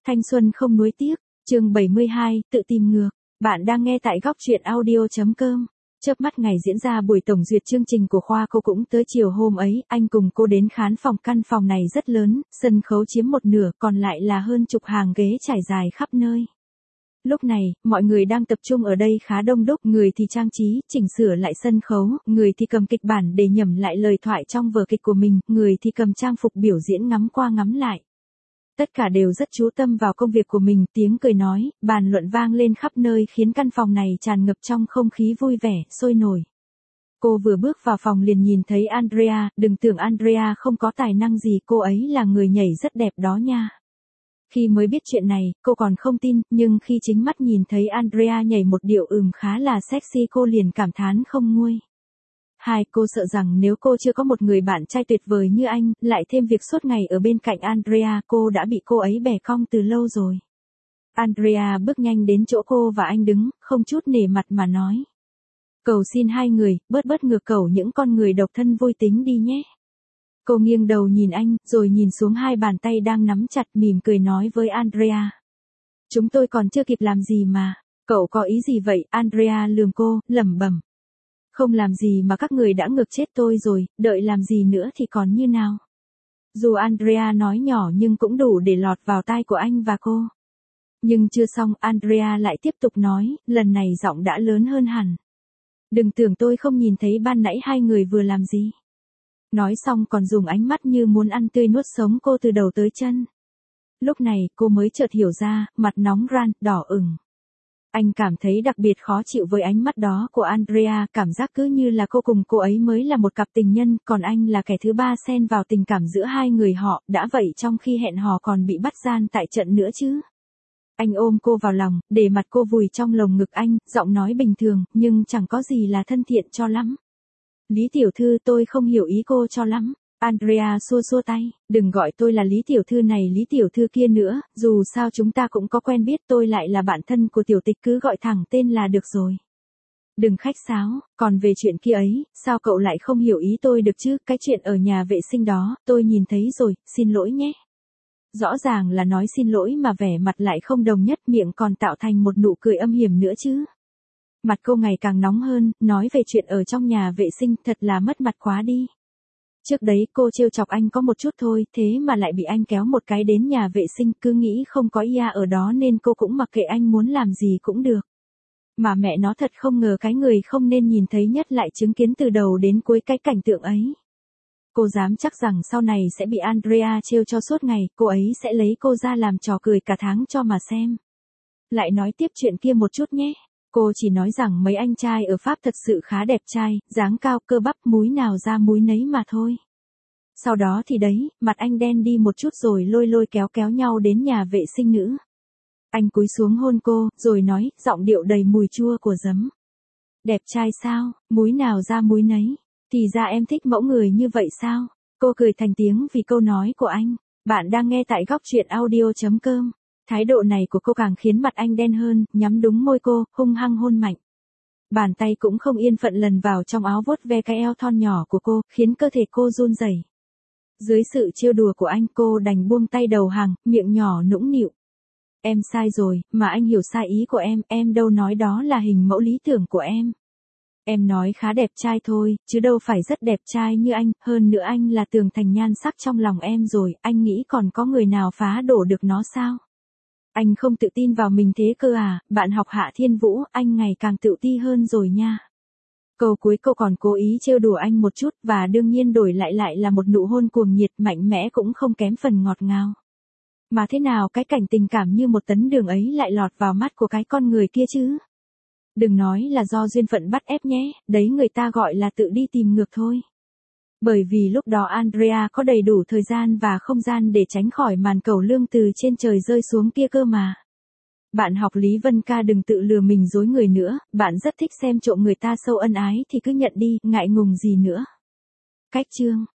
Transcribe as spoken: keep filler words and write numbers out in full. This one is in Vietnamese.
Thanh xuân không nuối tiếc, chương bảy mươi hai, tự tìm ngược. Bạn đang nghe tại góc truyện audio chấm com. Chớp mắt ngày diễn ra buổi tổng duyệt chương trình của khoa cô cũng tới chiều hôm ấy, anh cùng cô đến khán phòng. Căn phòng này rất lớn, sân khấu chiếm một nửa, còn lại là hơn chục hàng ghế trải dài khắp nơi. Lúc này, mọi người đang tập trung ở đây khá đông đúc, người thì trang trí, chỉnh sửa lại sân khấu, người thì cầm kịch bản để nhẩm lại lời thoại trong vở kịch của mình, người thì cầm trang phục biểu diễn ngắm qua ngắm lại. Tất cả đều rất chú tâm vào công việc của mình, tiếng cười nói, bàn luận vang lên khắp nơi khiến căn phòng này tràn ngập trong không khí vui vẻ, sôi nổi. Cô vừa bước vào phòng liền nhìn thấy Andrea, đừng tưởng Andrea không có tài năng gì, cô ấy là người nhảy rất đẹp đó nha. Khi mới biết chuyện này, cô còn không tin, nhưng khi chính mắt nhìn thấy Andrea nhảy một điệu ừm khá là sexy cô liền cảm thán không nguôi. Hai, cô sợ rằng nếu cô chưa có một người bạn trai tuyệt vời như anh, lại thêm việc suốt ngày ở bên cạnh Andrea, cô đã bị cô ấy bẻ cong từ lâu rồi. Andrea bước nhanh đến chỗ cô và anh đứng, không chút nể mặt mà nói. Cầu xin hai người, bớt bớt ngược cầu những con người độc thân vui tính đi nhé. Cô nghiêng đầu nhìn anh, rồi nhìn xuống hai bàn tay đang nắm chặt, mỉm cười nói với Andrea. Chúng tôi còn chưa kịp làm gì mà, cậu có ý gì vậy? Andrea lườm cô, lẩm bẩm. Không làm gì mà các người đã ngược chết tôi rồi, đợi làm gì nữa thì còn như nào. Dù Andrea nói nhỏ nhưng cũng đủ để lọt vào tai của anh và cô. Nhưng chưa xong, Andrea lại tiếp tục nói, lần này giọng đã lớn hơn hẳn. Đừng tưởng tôi không nhìn thấy ban nãy hai người vừa làm gì. Nói xong còn dùng ánh mắt như muốn ăn tươi nuốt sống cô từ đầu tới chân. Lúc này cô mới chợt hiểu ra, mặt nóng ran, đỏ ửng. Anh cảm thấy đặc biệt khó chịu với ánh mắt đó của Andrea, cảm giác cứ như là cô cùng cô ấy mới là một cặp tình nhân, còn anh là kẻ thứ ba xen vào tình cảm giữa hai người họ, đã vậy trong khi hẹn hò còn bị bắt gian tại trận nữa chứ. Anh ôm cô vào lòng, để mặt cô vùi trong lồng ngực anh, giọng nói bình thường, nhưng chẳng có gì là thân thiện cho lắm. Lý tiểu thư, tôi không hiểu ý cô cho lắm. Andrea xua xua tay, đừng gọi tôi là Lý tiểu thư này Lý tiểu thư kia nữa, dù sao chúng ta cũng có quen biết, tôi lại là bạn thân của tiểu tịch, cứ gọi thẳng tên là được rồi. Đừng khách sáo, còn về chuyện kia ấy, sao cậu lại không hiểu ý tôi được chứ, cái chuyện ở nhà vệ sinh đó, tôi nhìn thấy rồi, xin lỗi nhé. Rõ ràng là nói xin lỗi mà vẻ mặt lại không đồng nhất, miệng còn tạo thành một nụ cười âm hiểm nữa chứ. Mặt cô ngày càng nóng hơn, nói về chuyện ở trong nhà vệ sinh thật là mất mặt quá đi. Trước đấy cô trêu chọc anh có một chút thôi, thế mà lại bị anh kéo một cái đến nhà vệ sinh, cứ nghĩ không có ia ở đó nên cô cũng mặc kệ anh muốn làm gì cũng được. Mà mẹ nó thật không ngờ cái người không nên nhìn thấy nhất lại chứng kiến từ đầu đến cuối cái cảnh tượng ấy. Cô dám chắc rằng sau này sẽ bị Andrea trêu cho suốt ngày, cô ấy sẽ lấy cô ra làm trò cười cả tháng cho mà xem. Lại nói tiếp chuyện kia một chút nhé. Cô chỉ nói rằng mấy anh trai ở Pháp thật sự khá đẹp trai, dáng cao, cơ bắp, múi nào ra múi nấy mà thôi. Sau đó thì đấy, mặt anh đen đi một chút rồi lôi lôi kéo kéo nhau đến nhà vệ sinh nữ. Anh cúi xuống hôn cô, rồi nói, giọng điệu đầy mùi chua của giấm. Đẹp trai sao, múi nào ra múi nấy, thì ra em thích mẫu người như vậy sao? Cô cười thành tiếng vì câu nói của anh. Bạn đang nghe tại góc truyện audio chấm com. Thái độ này của cô càng khiến mặt anh đen hơn, nhắm đúng môi cô, hung hăng hôn mạnh. Bàn tay cũng không yên phận lần vào trong áo vuốt ve cái eo thon nhỏ của cô, khiến cơ thể cô run rẩy. Dưới sự trêu đùa của anh, cô đành buông tay đầu hàng, miệng nhỏ nũng nịu. Em sai rồi, mà anh hiểu sai ý của em, em đâu nói đó là hình mẫu lý tưởng của em. Em nói khá đẹp trai thôi, chứ đâu phải rất đẹp trai như anh, hơn nữa anh là tường thành nhan sắc trong lòng em rồi, anh nghĩ còn có người nào phá đổ được nó sao? Anh không tự tin vào mình thế cơ à, bạn học Hạ Thiên Vũ, anh ngày càng tự ti hơn rồi nha. Câu cuối cô còn cố ý trêu đùa anh một chút, và đương nhiên đổi lại lại là một nụ hôn cuồng nhiệt mạnh mẽ cũng không kém phần ngọt ngào. Mà thế nào cái cảnh tình cảm như một tấn đường ấy lại lọt vào mắt của cái con người kia chứ? Đừng nói là do duyên phận bắt ép nhé, đấy người ta gọi là tự đi tìm ngược thôi. Bởi vì lúc đó Andrea có đầy đủ thời gian và không gian để tránh khỏi màn cẩu lương từ trên trời rơi xuống kia cơ mà. Bạn học Lý Vân Ca đừng tự lừa mình dối người nữa, bạn rất thích xem trộm người ta sâu ân ái thì cứ nhận đi, ngại ngùng gì nữa. Cách chương